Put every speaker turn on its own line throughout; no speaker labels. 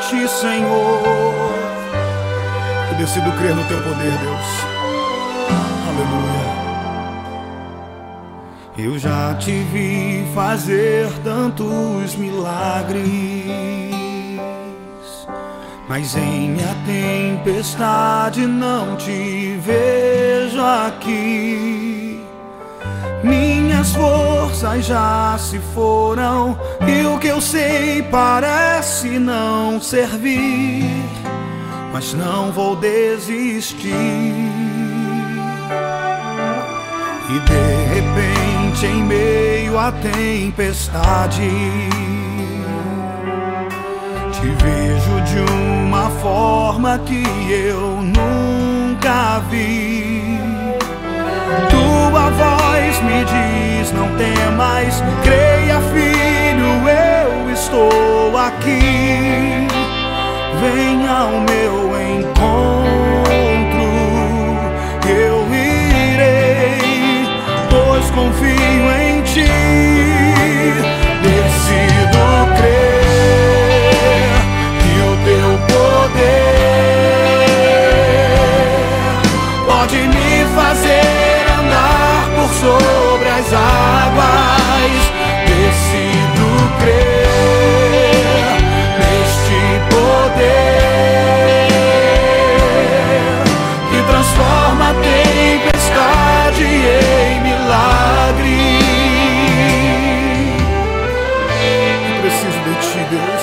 ti, Senhor. Eu decido crer no teu poder, Deus. Aleluia. Eu já te vi fazer tantos milagres, mas em minha tempestade não te vejo aqui. Minhas forças já se foram e o que eu sei parece não servir, mas não vou desistir. E de repente, em meio à tempestade, te vejo de uma forma que eu nunca vi. Tua voz me diz: não temas, creia, filho, eu estou aqui. Venha ao meu encontro, eu irei, pois confio em ti. Decido crer que o teu poder pode me fazer andar por sobre as águas. Decido crer neste poder que transforma a tempestade em milagre. Eu preciso de ti, Deus.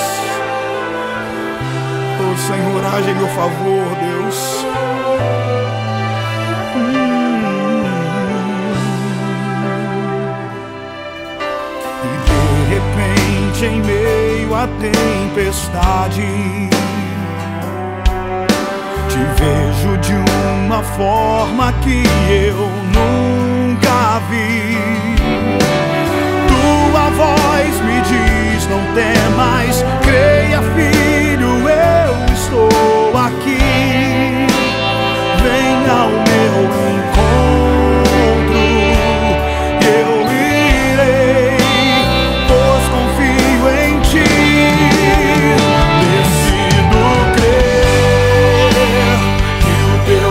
Oh, Senhor, age em meu favor, Deus. Em meio à tempestade, te vejo de uma forma que eu nunca vi. Tua voz me diz: não temas, creia, filho, eu estou aqui. Venha ao meu encontro, eu irei, pois confio em ti. Decido crer que o teu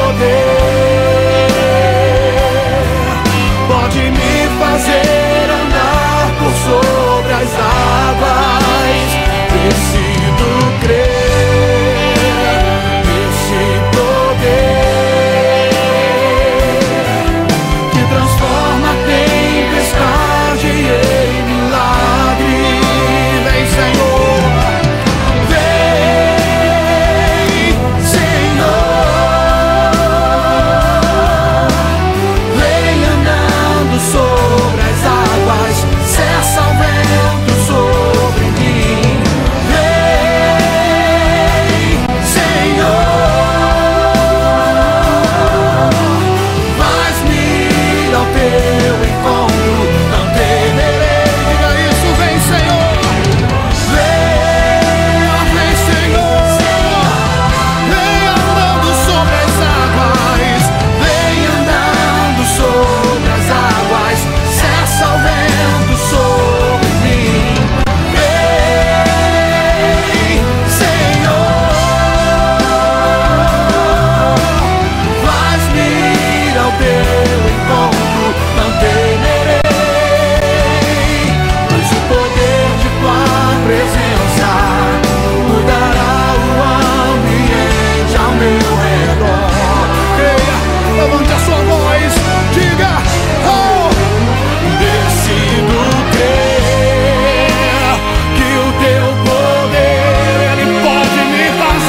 poder pode me fazer andar por sobre as águas. Decido crer nesse poder que transforma a tempestade em milagre. Vem, Senhor, vem, Senhor, vem andando sobre as águas, cessa o vento sobre mim. Vem, Senhor, faz-me ir ao teu encontro, não temerei. Diga isso, vem, Senhor. Vem, Senhor, vem andando sobre as águas, vem andando sobre as águas, cessa o vento sobre mim. Vem, Senhor, faz-me ir ao teu encontro, não temerei, pois o poder de tua presença mudará o ambiente ao meu redor. Creia, levante a sua voz, diga: oh! Decido crer que o teu poder, ele pode me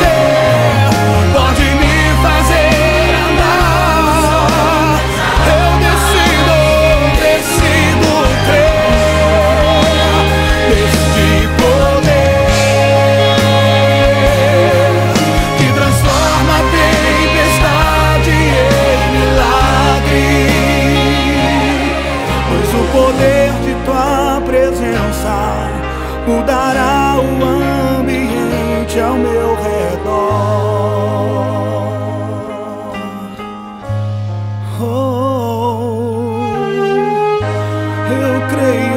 fazer andar. Eu decido crer neste poder que transforma a tempestade em milagre. Pois o poder de tua presença mudará o ambiente ao meu redor. Oh, eu creio